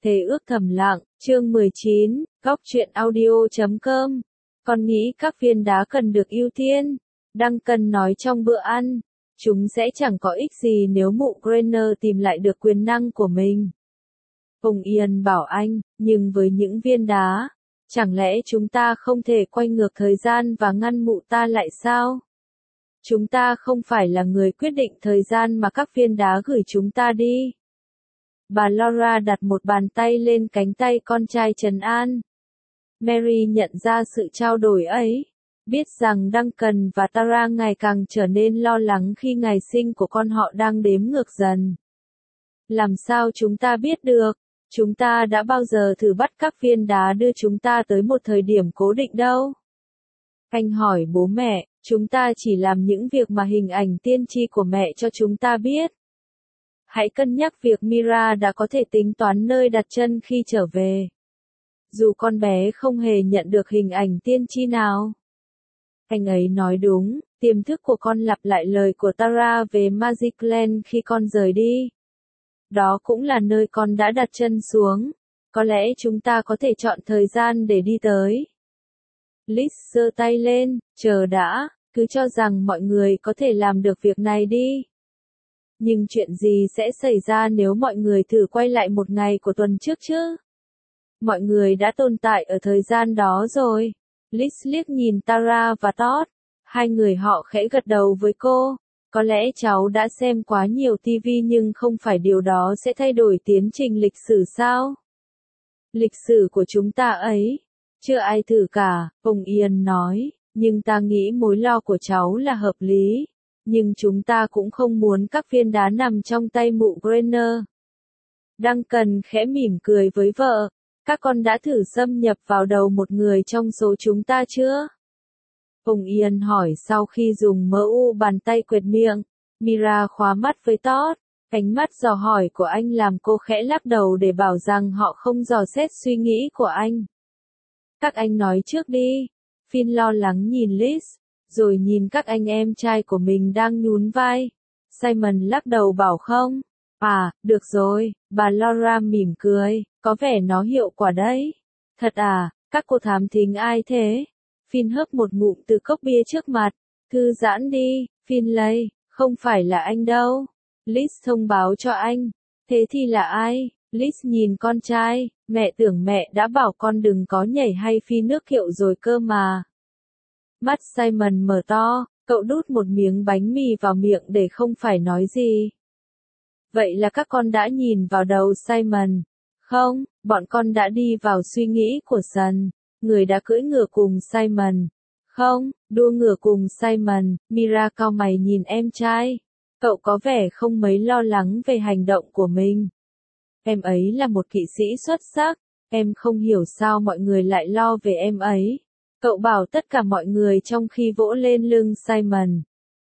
Thề ước thầm lặng, chương 19, góc truyện audio.com. Con nghĩ các viên đá cần được ưu tiên. Duncan nói trong bữa ăn, chúng sẽ chẳng có ích gì nếu mụ Granger tìm lại được quyền năng của mình. Ông Ian bảo anh, nhưng với những viên đá, chẳng lẽ chúng ta không thể quay ngược thời gian và ngăn mụ ta lại sao? Chúng ta không phải là người quyết định thời gian mà các viên đá gửi chúng ta đi. Bà Laura đặt một bàn tay lên cánh tay con trai trấn an. Mary nhận ra sự trao đổi ấy, biết rằng Duncan và Tara ngày càng trở nên lo lắng khi ngày sinh của con họ đang đếm ngược dần. Làm sao chúng ta biết được? Chúng ta đã bao giờ thử bắt các viên đá đưa chúng ta tới một thời điểm cố định đâu? Anh hỏi bố mẹ, chúng ta chỉ làm những việc mà hình ảnh tiên tri của mẹ cho chúng ta biết. Hãy cân nhắc việc Mira đã có thể tính toán nơi đặt chân khi trở về. Dù con bé không hề nhận được hình ảnh tiên tri nào. Anh ấy nói đúng, tiềm thức của con lặp lại lời của Tara về Magicland khi con rời đi. Đó cũng là nơi con đã đặt chân xuống. Có lẽ chúng ta có thể chọn thời gian để đi tới. Liz giơ tay lên, chờ đã, cứ cho rằng mọi người có thể làm được việc này đi. Nhưng chuyện gì sẽ xảy ra nếu mọi người thử quay lại một ngày của tuần trước chứ? Mọi người đã tồn tại ở thời gian đó rồi. Liz liếc nhìn Tara và Todd. Hai người họ khẽ gật đầu với cô. Có lẽ cháu đã xem quá nhiều TV nhưng không phải điều đó sẽ thay đổi tiến trình lịch sử sao? Lịch sử của chúng ta ấy. Chưa ai thử cả, ông Ian nói. Nhưng ta nghĩ mối lo của cháu là hợp lý. Nhưng chúng ta cũng không muốn các viên đá nằm trong tay mụ Granger. Duncan khẽ mỉm cười với vợ. Các con đã thử xâm nhập vào đầu một người trong số chúng ta chưa? Ông Ian hỏi sau khi dùng MU bàn tay quệt miệng. Mira khóa mắt với Todd. Ánh mắt dò hỏi của anh làm cô khẽ lắc đầu để bảo rằng họ không dò xét suy nghĩ của anh. Các anh nói trước đi. Finn lo lắng nhìn Liz, rồi nhìn các anh em trai của mình đang nhún vai. Simon lắc đầu bảo không. À, được rồi, bà Laura mỉm cười, có vẻ nó hiệu quả đấy. Thật à, các cô thám thính ai thế? Finn hớp một ngụm từ cốc bia trước mặt. Thư giãn đi, Finlay, không phải là anh đâu. Liz thông báo cho anh. Thế thì là ai? Liz nhìn con trai, mẹ tưởng mẹ đã bảo con đừng có nhảy hay phi nước kiệu rồi cơ mà. Mắt Simon mở to, cậu đút một miếng bánh mì vào miệng để không phải nói gì. Vậy là các con đã nhìn vào đầu Simon. Không, bọn con đã đi vào suy nghĩ của Sun, người đã cưỡi ngựa cùng Simon. Không, đua ngựa cùng Simon. Mira cau mày nhìn em trai. Cậu có vẻ không mấy lo lắng về hành động của mình. Em ấy là một kỵ sĩ xuất sắc, em không hiểu sao mọi người lại lo về em ấy. Cậu bảo tất cả mọi người trong khi vỗ lên lưng Simon.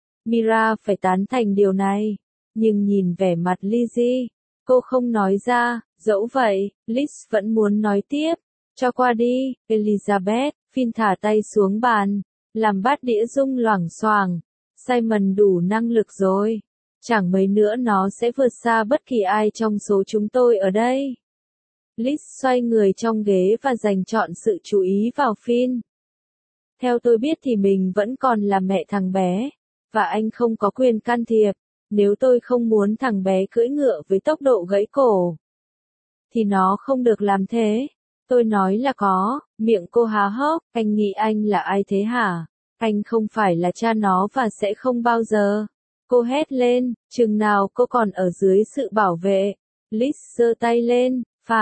Mira phải tán thành điều này, nhưng nhìn vẻ mặt Lizzie, cô không nói ra, dẫu vậy, Liz vẫn muốn nói tiếp. Cho qua đi, Elizabeth. Finn thả tay xuống bàn, làm bát đĩa rung loảng xoảng. Simon đủ năng lực rồi. Chẳng mấy nữa nó sẽ vượt xa bất kỳ ai trong số chúng tôi ở đây. Liz xoay người trong ghế và dành trọn sự chú ý vào Finn. Theo tôi biết thì mình vẫn còn là mẹ thằng bé, và anh không có quyền can thiệp. Nếu tôi không muốn thằng bé cưỡi ngựa với tốc độ gãy cổ, thì nó không được làm thế. Tôi nói là có, miệng cô há hốc, anh nghĩ anh là ai thế hả? Anh không phải là cha nó và sẽ không bao giờ. Cô hét lên, chừng nào cô còn ở dưới sự bảo vệ. Liz giơ tay lên,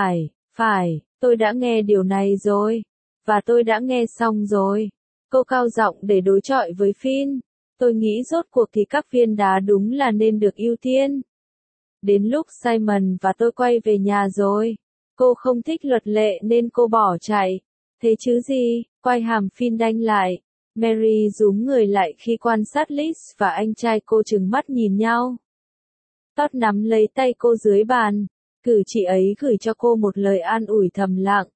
phải, tôi đã nghe điều này rồi. Và tôi đã nghe xong rồi. Cô cao giọng để đối chọi với Finn. Tôi nghĩ rốt cuộc thì các viên đá đúng là nên được ưu tiên. Đến lúc Simon và tôi quay về nhà rồi. Cô không thích luật lệ nên cô bỏ chạy. Thế chứ gì, quay hàm Finn đanh lại. Mary rúm người lại khi quan sát Liz và anh trai cô trừng mắt nhìn nhau. Todd nắm lấy tay cô dưới bàn. Cử chỉ ấy gửi cho cô một lời an ủi thầm lặng.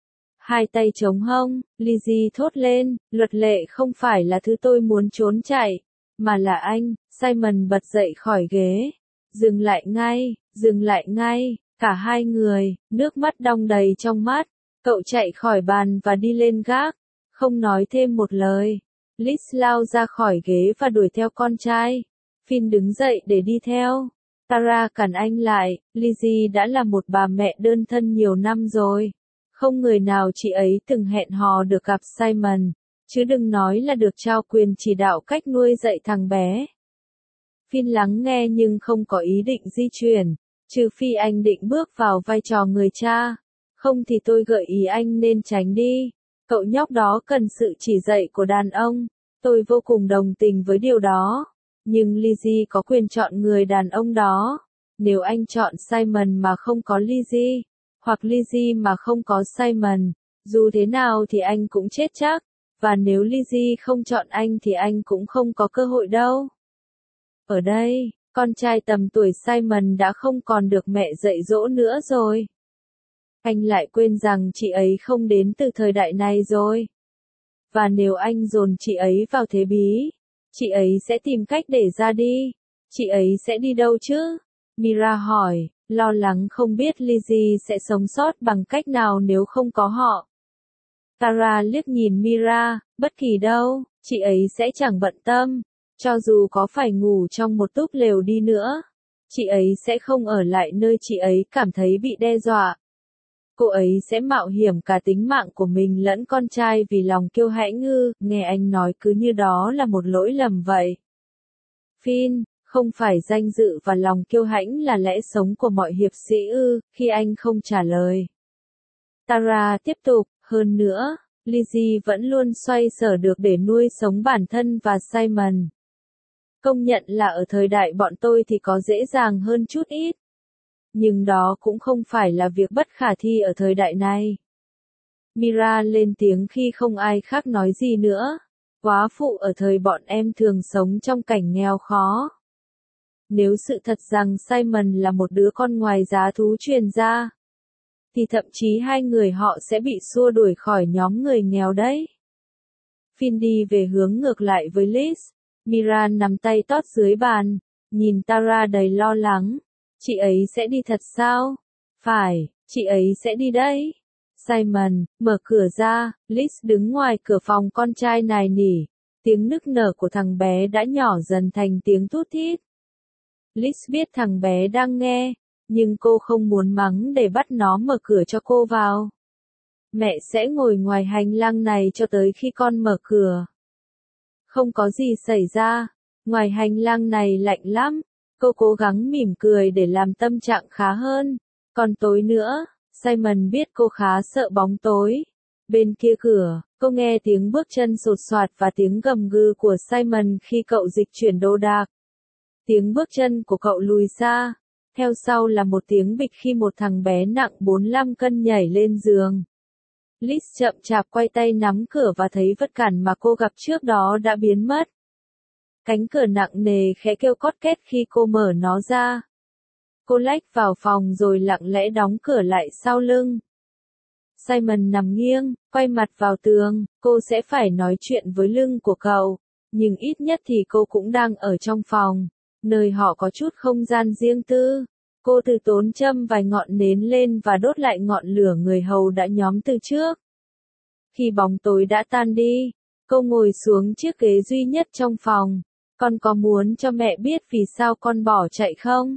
Hai tay chống hông, Lizzie thốt lên, luật lệ không phải là thứ tôi muốn trốn chạy, mà là anh. Simon bật dậy khỏi ghế. Dừng lại ngay, Cả hai người, nước mắt đong đầy trong mắt. Cậu chạy khỏi bàn và đi lên gác, không nói thêm một lời. Liz lao ra khỏi ghế và đuổi theo con trai. Finn đứng dậy để đi theo. Tara cản anh lại, Lizzie đã là một bà mẹ đơn thân nhiều năm rồi. Không người nào chị ấy từng hẹn hò được gặp Simon, chứ đừng nói là được trao quyền chỉ đạo cách nuôi dạy thằng bé. Finn lắng nghe nhưng không có ý định di chuyển, trừ phi anh định bước vào vai trò người cha. Không thì tôi gợi ý anh nên tránh đi. Cậu nhóc đó cần sự chỉ dạy của đàn ông. Tôi vô cùng đồng tình với điều đó. Nhưng Lizzie có quyền chọn người đàn ông đó. Nếu anh chọn Simon mà không có Lizzie, hoặc Lizzie mà không có Simon, dù thế nào thì anh cũng chết chắc. Và nếu Lizzie không chọn anh thì anh cũng không có cơ hội đâu. Ở đây, con trai tầm tuổi Simon đã không còn được mẹ dạy dỗ nữa rồi. Anh lại quên rằng chị ấy không đến từ thời đại này rồi. Và nếu anh dồn chị ấy vào thế bí, chị ấy sẽ tìm cách để ra đi. Chị ấy sẽ đi đâu chứ? Mira hỏi, lo lắng không biết Lizzie sẽ sống sót bằng cách nào nếu không có họ. Tara liếc nhìn Mira, bất kỳ đâu, chị ấy sẽ chẳng bận tâm. Cho dù có phải ngủ trong một túp lều đi nữa, chị ấy sẽ không ở lại nơi chị ấy cảm thấy bị đe dọa. Cô ấy sẽ mạo hiểm cả tính mạng của mình lẫn con trai vì lòng kiêu hãnh ư? Nghe anh nói cứ như đó là một lỗi lầm vậy. Finn, không phải danh dự và lòng kiêu hãnh là lẽ sống của mọi hiệp sĩ ư? Khi anh không trả lời, Tara tiếp tục, hơn nữa, Lizzie vẫn luôn xoay sở được để nuôi sống bản thân và Simon. Công nhận là ở thời đại bọn tôi thì có dễ dàng hơn chút ít. Nhưng đó cũng không phải là việc bất khả thi ở thời đại này. Mira lên tiếng khi không ai khác nói gì nữa. Quá phụ ở thời bọn em thường sống trong cảnh nghèo khó. Nếu sự thật rằng Simon là một đứa con ngoài giá thú truyền ra, thì thậm chí hai người họ sẽ bị xua đuổi khỏi nhóm người nghèo đấy. Finn đi về hướng ngược lại với Liz. Mira nắm tay tót dưới bàn, nhìn Tara đầy lo lắng. Chị ấy sẽ đi thật sao? Phải, chị ấy sẽ đi đấy. Simon, mở cửa ra, Liz đứng ngoài cửa phòng con trai nài nỉ. Tiếng nức nở của thằng bé đã nhỏ dần thành tiếng thút thít. Liz biết thằng bé đang nghe, nhưng cô không muốn mắng để bắt nó mở cửa cho cô vào. Mẹ sẽ ngồi ngoài hành lang này cho tới khi con mở cửa. Không có gì xảy ra, ngoài hành lang này lạnh lắm. Cô cố gắng mỉm cười để làm tâm trạng khá hơn. Còn tối nữa, Simon biết cô khá sợ bóng tối. Bên kia cửa, cô nghe tiếng bước chân sột soạt và tiếng gầm gừ của Simon khi cậu dịch chuyển đồ đạc. Tiếng bước chân của cậu lùi xa. Theo sau là một tiếng bịch khi một thằng bé nặng 45 cân nhảy lên giường. Liz chậm chạp quay tay nắm cửa và thấy vật cản mà cô gặp trước đó đã biến mất. Cánh cửa nặng nề khẽ kêu cót két khi cô mở nó ra. Cô lách vào phòng rồi lặng lẽ đóng cửa lại sau lưng. Simon nằm nghiêng, quay mặt vào tường, cô sẽ phải nói chuyện với lưng của cậu, nhưng ít nhất thì cô cũng đang ở trong phòng, nơi họ có chút không gian riêng tư. Cô từ tốn châm vài ngọn nến lên và đốt lại ngọn lửa người hầu đã nhóm từ trước. Khi bóng tối đã tan đi, cô ngồi xuống chiếc ghế duy nhất trong phòng. Con có muốn cho mẹ biết vì sao con bỏ chạy không?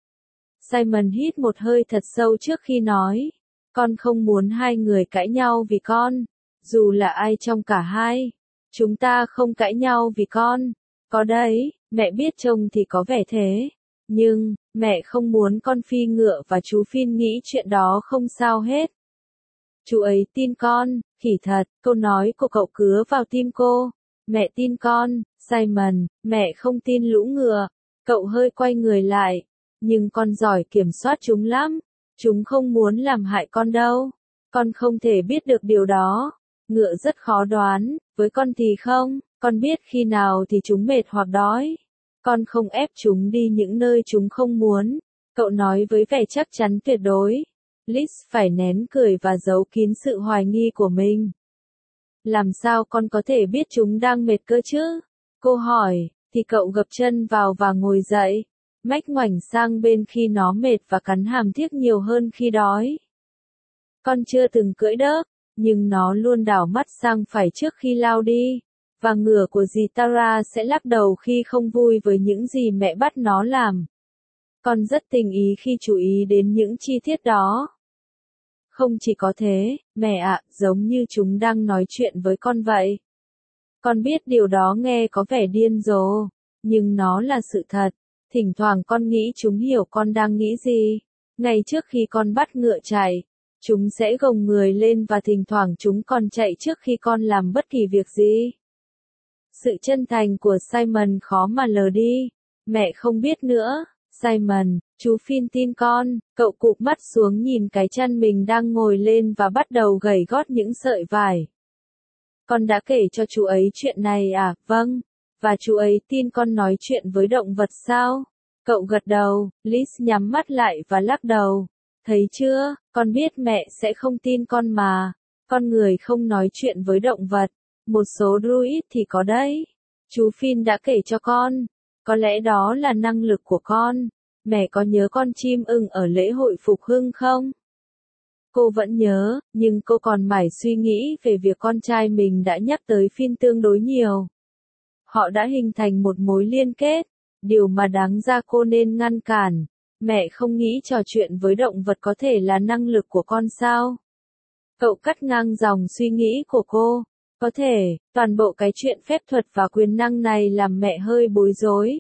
Simon hít một hơi thật sâu trước khi nói. Con không muốn hai người cãi nhau vì con. Dù là ai trong cả hai. Chúng ta không cãi nhau vì con. Có đấy, mẹ biết trông thì có vẻ thế. Nhưng, mẹ không muốn con phi ngựa và chú Finn nghĩ chuyện đó không sao hết. Chú ấy tin con, khỉ thật, câu nói của cậu cứa vào tim cô. Mẹ tin con, Simon, mẹ không tin lũ ngựa. Cậu hơi quay người lại. Nhưng con giỏi kiểm soát chúng lắm. Chúng không muốn làm hại con đâu. Con không thể biết được điều đó. Ngựa rất khó đoán, với con thì không. Con biết khi nào thì chúng mệt hoặc đói. Con không ép chúng đi những nơi chúng không muốn. Cậu nói với vẻ chắc chắn tuyệt đối. Liz phải nén cười và giấu kín sự hoài nghi của mình. Làm sao con có thể biết chúng đang mệt cơ chứ? Cô hỏi, thì cậu gập chân vào và ngồi dậy. mách ngoảnh sang bên khi nó mệt và cắn hàm tiếc nhiều hơn khi đói. Con chưa từng cưỡi đớp, nhưng nó luôn đảo mắt sang phải trước khi lao đi, và ngựa của dì Tara sẽ lắc đầu khi không vui với những gì mẹ bắt nó làm. Con rất tình ý khi chú ý đến những chi tiết đó. Không chỉ có thế, mẹ ạ, giống như chúng đang nói chuyện với con vậy. Con biết điều đó nghe có vẻ điên rồ, nhưng nó là sự thật. Thỉnh thoảng con nghĩ chúng hiểu con đang nghĩ gì. Ngay trước khi con bắt ngựa chạy, chúng sẽ gồng người lên và thỉnh thoảng chúng còn chạy trước khi con làm bất kỳ việc gì. Sự chân thành của Simon khó mà lờ đi. Mẹ không biết nữa. Simon, chú Finn tin con. Cậu cụp mắt xuống nhìn cái chân mình đang ngồi lên và bắt đầu gẩy gót những sợi vải. Con đã kể cho chú ấy chuyện này à? Vâng. Và chú ấy tin con nói chuyện với động vật sao? Cậu gật đầu. Liz nhắm mắt lại và lắc đầu. Thấy chưa, con biết mẹ sẽ không tin con mà. Con người không nói chuyện với động vật. Một số druid thì có đấy. Chú Finn đã kể cho con. Có lẽ đó là năng lực của con. Mẹ có nhớ con chim ưng ở lễ hội phục hưng không? Cô vẫn nhớ, nhưng cô còn mải suy nghĩ về việc con trai mình đã nhắc tới Finn tương đối nhiều. Họ đã hình thành một mối liên kết, điều mà đáng ra cô nên ngăn cản. Mẹ không nghĩ trò chuyện với động vật có thể là năng lực của con sao? Cậu cắt ngang dòng suy nghĩ của cô. Có thể, toàn bộ cái chuyện phép thuật và quyền năng này làm mẹ hơi bối rối.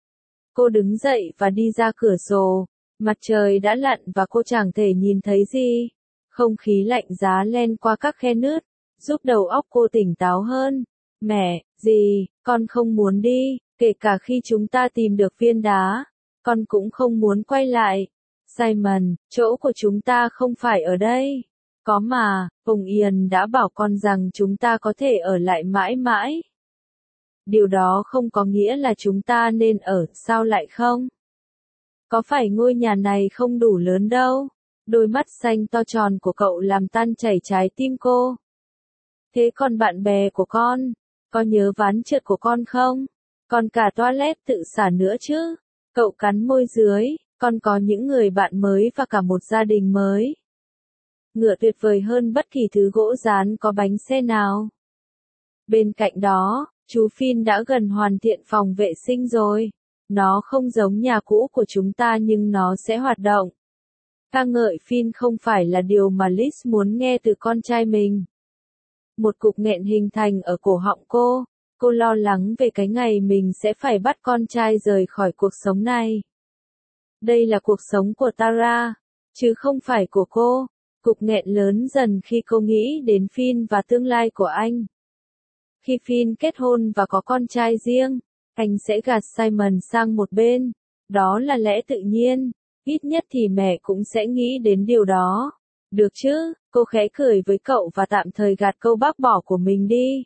Cô đứng dậy và đi ra cửa sổ. Mặt trời đã lặn và cô chẳng thể nhìn thấy gì. Không khí lạnh giá len qua các khe nứt, giúp đầu óc cô tỉnh táo hơn. Mẹ, gì, con không muốn đi, kể cả khi chúng ta tìm được viên đá. Con cũng không muốn quay lại. Simon, chỗ của chúng ta không phải ở đây. Có mà, Hồng Yên đã bảo con rằng chúng ta có thể ở lại mãi mãi. Điều đó không có nghĩa là chúng ta nên ở, sao lại không? Có phải ngôi nhà này không đủ lớn đâu? Đôi mắt xanh to tròn của cậu làm tan chảy trái tim cô. Thế còn bạn bè của con? Có nhớ ván trượt của con không? Còn cả toilet tự xả nữa chứ? Cậu cắn môi dưới, con có những người bạn mới và cả một gia đình mới. Ngựa tuyệt vời hơn bất kỳ thứ gỗ dán có bánh xe nào. Bên cạnh đó, chú Finn đã gần hoàn thiện phòng vệ sinh rồi. Nó không giống nhà cũ của chúng ta nhưng nó sẽ hoạt động. Ca ngợi Finn không phải là điều mà Liz muốn nghe từ con trai mình. Một cục nghẹn hình thành ở cổ họng cô. Cô lo lắng về cái ngày mình sẽ phải bắt con trai rời khỏi cuộc sống này. Đây là cuộc sống của Tara, chứ không phải của cô. Cục nghẹn lớn dần khi cô nghĩ đến Finn và tương lai của anh. Khi Finn kết hôn và có con trai riêng, anh sẽ gạt Simon sang một bên. Đó là lẽ tự nhiên, ít nhất thì mẹ cũng sẽ nghĩ đến điều đó. Được chứ, cô khẽ cười với cậu và tạm thời gạt câu bác bỏ của mình đi.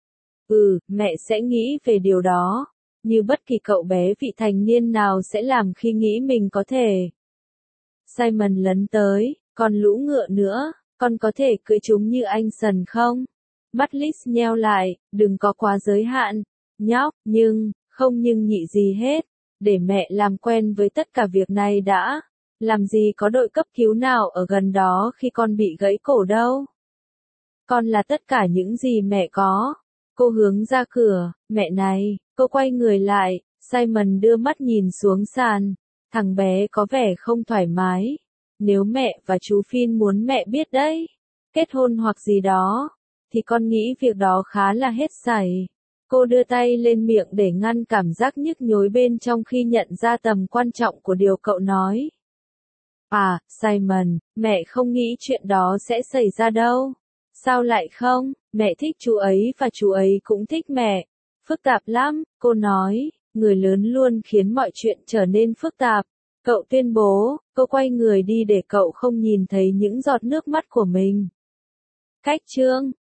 Mẹ sẽ nghĩ về điều đó, như bất kỳ cậu bé vị thành niên nào sẽ làm khi nghĩ mình có thể. Simon lấn tới, còn lũ ngựa nữa, con có thể cưỡi chúng như anh Sần không? Mắt Liz nheo lại, đừng có quá giới hạn, nhóc, không nhưng nhị gì hết, để mẹ làm quen với tất cả việc này đã. Làm gì có đội cấp cứu nào ở gần đó khi con bị gãy cổ đâu. Con là tất cả những gì mẹ có. Cô hướng ra cửa, mẹ này, cô quay người lại, Simon đưa mắt nhìn xuống sàn. Thằng bé có vẻ không thoải mái. Nếu mẹ và chú Finn muốn mẹ biết đấy, kết hôn hoặc gì đó, thì con nghĩ việc đó khá là hết sảy. Cô đưa tay lên miệng để ngăn cảm giác nhức nhối bên trong khi nhận ra tầm quan trọng của điều cậu nói. À, Simon, mẹ không nghĩ chuyện đó sẽ xảy ra đâu. Sao lại không? Mẹ thích chú ấy và chú ấy cũng thích mẹ. Phức tạp lắm, cô nói, người lớn luôn khiến mọi chuyện trở nên phức tạp. Cậu tuyên bố, cô quay người đi để cậu không nhìn thấy những giọt nước mắt của mình. Cách chương